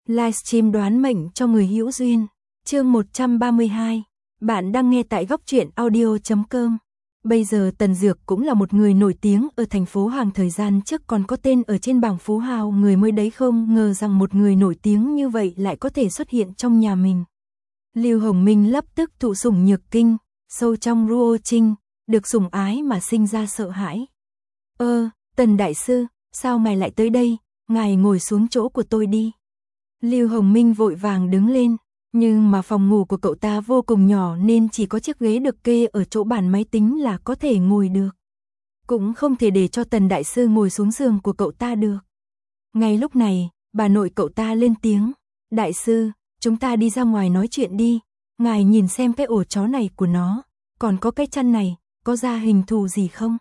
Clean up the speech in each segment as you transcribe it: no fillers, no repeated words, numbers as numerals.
Livestream đoán mệnh cho người hữu duyên. Chương 132. Bạn đang nghe tại góc truyện audio.com. Bây giờ Tần Dược cũng là một người nổi tiếng ở thành phố Hàng, thời gian trước còn có tên ở trên bảng phú hào người mới đấy, không ngờ rằng một người nổi tiếng như vậy lại có thể xuất hiện trong nhà mình. Lưu Hồng Minh lập tức thụ sủng nhược kinh, sâu trong Ruo Trinh, được sủng ái mà sinh ra sợ hãi. Tần đại sư, sao ngài lại tới đây, ngài ngồi xuống chỗ của tôi đi. Lưu Hồng Minh vội vàng đứng lên, nhưng mà phòng ngủ của cậu ta vô cùng nhỏ nên chỉ có chiếc ghế được kê ở chỗ bàn máy tính là có thể ngồi được. Cũng không thể để cho Tần đại sư ngồi xuống giường của cậu ta được. Ngay lúc này, bà nội cậu ta lên tiếng, đại sư, chúng ta đi ra ngoài nói chuyện đi, ngài nhìn xem cái ổ chó này của nó, còn có cái chăn này, có ra hình thù gì không?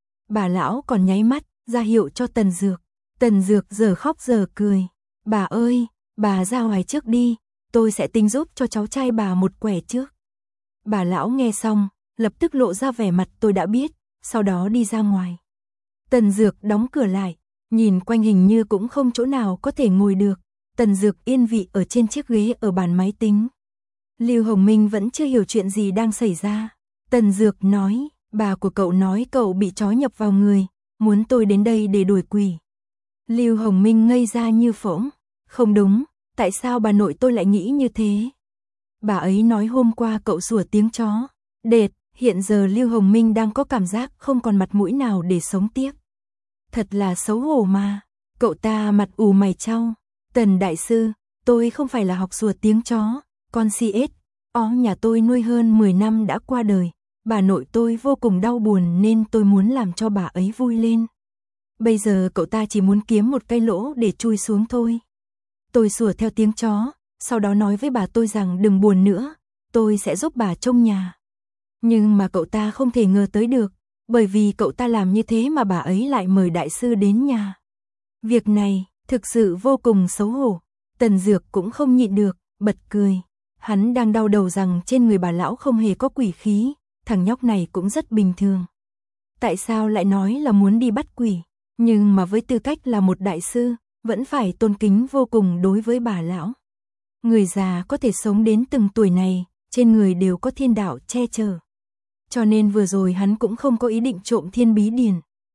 Bà lão còn nháy mắt, ra hiệu cho Tần Dược. Tần Dược giờ khóc giờ cười, bà ơi, bà ra ngoài trước đi, tôi sẽ tính giúp cho cháu trai bà một quẻ trước. Bà lão nghe xong, lập tức lộ ra vẻ mặt tôi đã biết, sau đó đi ra ngoài. Tần Dược đóng cửa lại, nhìn quanh hình như cũng không chỗ nào có thể ngồi được. Tần Dược yên vị ở trên chiếc ghế ở bàn máy tính. Lưu Hồng Minh vẫn chưa hiểu chuyện gì đang xảy ra. Tần Dược nói, bà của cậu nói cậu bị trói nhập vào người, muốn tôi đến đây để đuổi quỷ. Lưu Hồng Minh ngây ra như phỗng, không đúng, tại sao bà nội tôi lại nghĩ như thế? Bà ấy nói hôm qua cậu sủa tiếng chó. Đệt, hiện giờ Lưu Hồng Minh đang có cảm giác không còn mặt mũi nào để sống tiếp. Thật là xấu hổ mà. Cậu ta mặt ù mày chau. Tần đại sư, tôi không phải là học sủa tiếng chó, con CSO nhà tôi nuôi hơn 10 năm đã qua đời. Bà nội tôi vô cùng đau buồn nên tôi muốn làm cho bà ấy vui lên. Bây giờ cậu ta chỉ muốn kiếm một cái lỗ để chui xuống thôi. Tôi sủa theo tiếng chó, sau đó nói với bà tôi rằng đừng buồn nữa, tôi sẽ giúp bà trông nhà. Nhưng mà cậu ta không thể ngờ tới được, bởi vì cậu ta làm như thế mà bà ấy lại mời đại sư đến nhà. Việc này, thực sự vô cùng xấu hổ. Tần Dược cũng không nhịn được, bật cười. Hắn đang đau đầu rằng trên người bà lão không hề có quỷ khí, thằng nhóc này cũng rất bình thường. Tại sao lại nói là muốn đi bắt quỷ? Nhưng mà với tư cách là một đại sư, vẫn phải tôn kính vô cùng đối với bà lão. Người già có thể sống đến từng tuổi này, trên người đều có thiên đạo che chở. Cho nên vừa rồi hắn cũng không có ý định trộm thiên bí điển.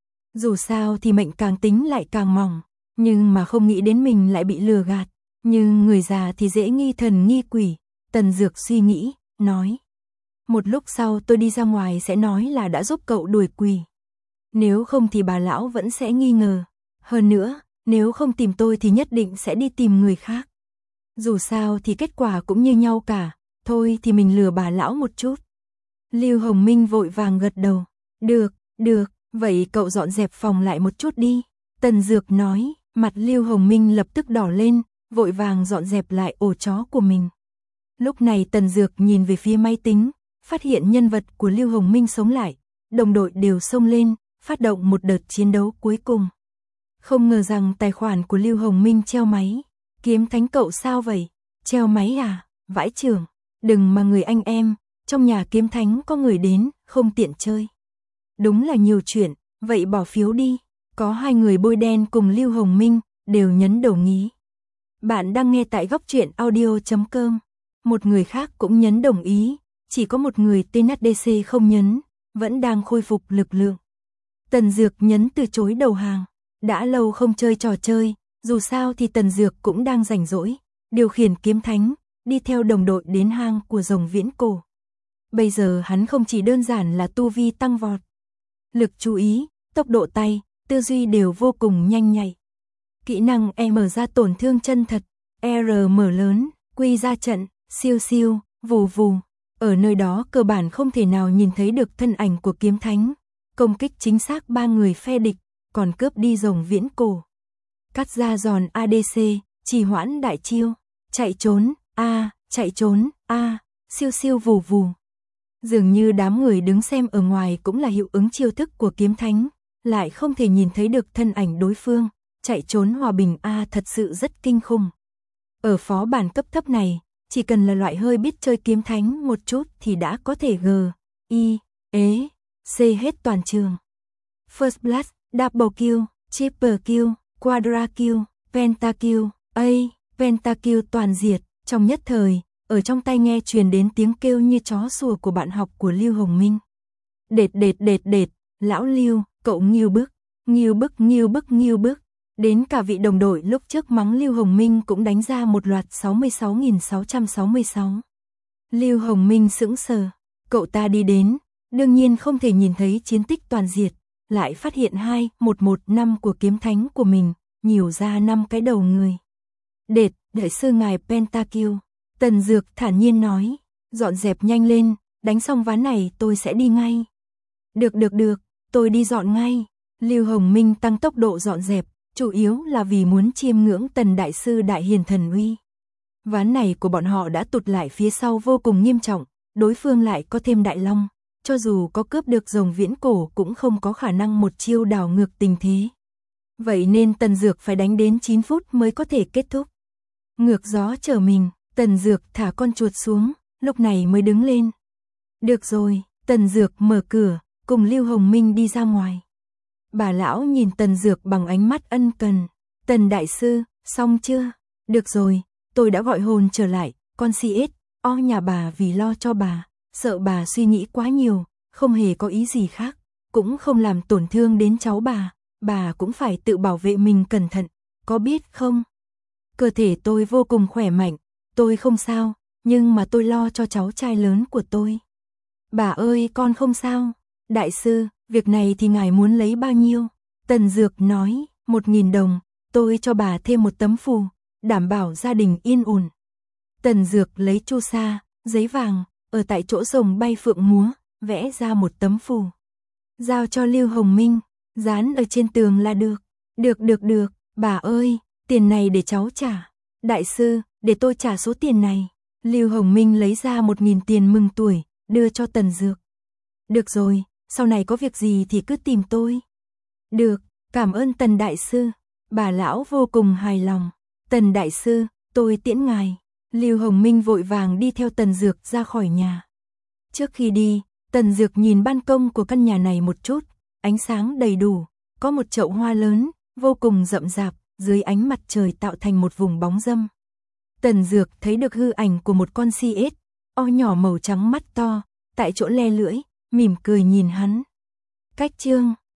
Dù sao thì mệnh càng tính lại càng mỏng, nhưng mà không nghĩ đến mình lại bị lừa gạt. Nhưng người già thì dễ nghi thần nghi quỷ. Tần Dược suy nghĩ, nói. Một lúc sau tôi đi ra ngoài sẽ nói là đã giúp cậu đuổi quỷ. Nếu không thì bà lão vẫn sẽ nghi ngờ. Hơn nữa, nếu không tìm tôi thì nhất định sẽ đi tìm người khác. Dù sao thì kết quả cũng như nhau cả, thôi thì mình lừa bà lão một chút. Lưu Hồng Minh vội vàng gật đầu. Được, vậy cậu dọn dẹp phòng lại một chút đi. Tần Dược nói, mặt Lưu Hồng Minh lập tức đỏ lên, vội vàng dọn dẹp lại ổ chó của mình. Lúc này Tần Dược nhìn về phía máy tính, phát hiện nhân vật của Lưu Hồng Minh sống lại, đồng đội đều xông lên, phát động một đợt chiến đấu cuối cùng. Không ngờ rằng tài khoản của Lưu Hồng Minh treo máy. Kiếm Thánh cậu sao vậy? Treo máy à? Vãi chưởng, đừng mà người anh em, trong nhà Kiếm Thánh có người đến, không tiện chơi. Đúng là nhiều chuyện, vậy bỏ phiếu đi. Có 2 người bôi đen cùng Lưu Hồng Minh, đều nhấn đồng ý. Bạn đang nghe tại góc truyện audio.com. Một người khác cũng nhấn đồng ý, chỉ có một người tên HDC không nhấn, vẫn đang khôi phục lực lượng. Tần Dược nhấn từ chối đầu hàng. Đã lâu không chơi trò chơi, dù sao thì Tần Dược cũng đang rảnh rỗi, điều khiển Kiếm Thánh, đi theo đồng đội đến hang của rồng viễn cổ. Bây giờ hắn không chỉ đơn giản là tu vi tăng vọt, lực chú ý, tốc độ tay, tư duy đều vô cùng nhanh nhạy. Kỹ năng E mở ra tổn thương chân thật, R mở lớn, quy ra trận, siêu siêu, vù vù. Ở nơi đó cơ bản không thể nào nhìn thấy được thân ảnh của Kiếm Thánh, công kích chính xác 3 người phe địch, còn cướp đi rồng viễn cổ. Cắt ra giòn ADC, trì hoãn đại chiêu, chạy trốn, chạy trốn, siêu siêu vù vù. Dường như đám người đứng xem ở ngoài cũng là hiệu ứng chiêu thức của Kiếm Thánh, lại không thể nhìn thấy được thân ảnh đối phương, chạy trốn hòa bình thật sự rất kinh khủng. Ở phó bản cấp thấp này, chỉ cần là loại hơi biết chơi Kiếm Thánh một chút thì đã có thể C hết toàn trường. First Blood, Double Kill, Triple Kill, Quadra Kill, Pentakill, Pentakill toàn diệt, trong nhất thời, ở trong tai nghe truyền đến tiếng kêu như chó sủa của bạn học của Lưu Hồng Minh. Đệt, lão Lưu, cậu nghiêu bức. Đến cả vị đồng đội lúc trước mắng Lưu Hồng Minh cũng đánh ra một loạt 66.666. Lưu Hồng Minh sững sờ, cậu ta đi đến, đương nhiên không thể nhìn thấy chiến tích toàn diệt, lại phát hiện 2115 của kiếm thánh của mình, nhiều ra 5 cái đầu người. Đại sư ngài Pentakill, Tần Dược thản nhiên nói, dọn dẹp nhanh lên, đánh xong ván này tôi sẽ đi ngay. Được, tôi đi dọn ngay. Lưu Hồng Minh tăng tốc độ dọn dẹp, chủ yếu là vì muốn chiêm ngưỡng Tần đại sư đại hiền thần uy. Ván này của bọn họ đã tụt lại phía sau vô cùng nghiêm trọng, đối phương lại có thêm Đại Long, cho dù có cướp được rồng viễn cổ cũng không có khả năng một chiêu đảo ngược tình thế. Vậy nên Tần Dược phải đánh đến 9 phút mới có thể kết thúc. Ngược gió trở mình, Tần Dược thả con chuột xuống, lúc này mới đứng lên. Được rồi, Tần Dược mở cửa, cùng Lưu Hồng Minh đi ra ngoài. Bà lão nhìn Tần Dược bằng ánh mắt ân cần. Tần đại sư, xong chưa? Được rồi, tôi đã gọi hồn trở lại, con CSO nhà bà vì lo cho bà, sợ bà suy nghĩ quá nhiều, không hề có ý gì khác, cũng không làm tổn thương đến cháu bà cũng phải tự bảo vệ mình cẩn thận, có biết không? Cơ thể tôi vô cùng khỏe mạnh, tôi không sao, nhưng mà tôi lo cho cháu trai lớn của tôi. Bà ơi, con không sao. Đại sư, việc này thì ngài muốn lấy bao nhiêu? Tần Dược nói, 1.000 đồng, tôi cho bà thêm một tấm phù, đảm bảo gia đình yên ổn. Tần Dược lấy chu sa, giấy vàng, ở tại chỗ rồng bay phượng múa, vẽ ra một tấm phù. Giao cho Lưu Hồng Minh, dán ở trên tường là được. Được, bà ơi, tiền này để cháu trả. Đại sư, để tôi trả số tiền này. Lưu Hồng Minh lấy ra 1.000 tiền mừng tuổi, đưa cho Tần Dược. Được rồi, sau này có việc gì thì cứ tìm tôi. Được, cảm ơn Tần đại sư. Bà lão vô cùng hài lòng. Tần đại sư, tôi tiễn ngài. Lưu Hồng Minh vội vàng đi theo Tần Dược ra khỏi nhà. Trước khi đi, Tần Dược nhìn ban công của căn nhà này một chút, ánh sáng đầy đủ, có một chậu hoa lớn, vô cùng rậm rạp, dưới ánh mặt trời tạo thành một vùng bóng râm. Tần Dược thấy được hư ảnh của một con CSO nhỏ màu trắng mắt to, tại chỗ le lưỡi, mỉm cười nhìn hắn. Cách chương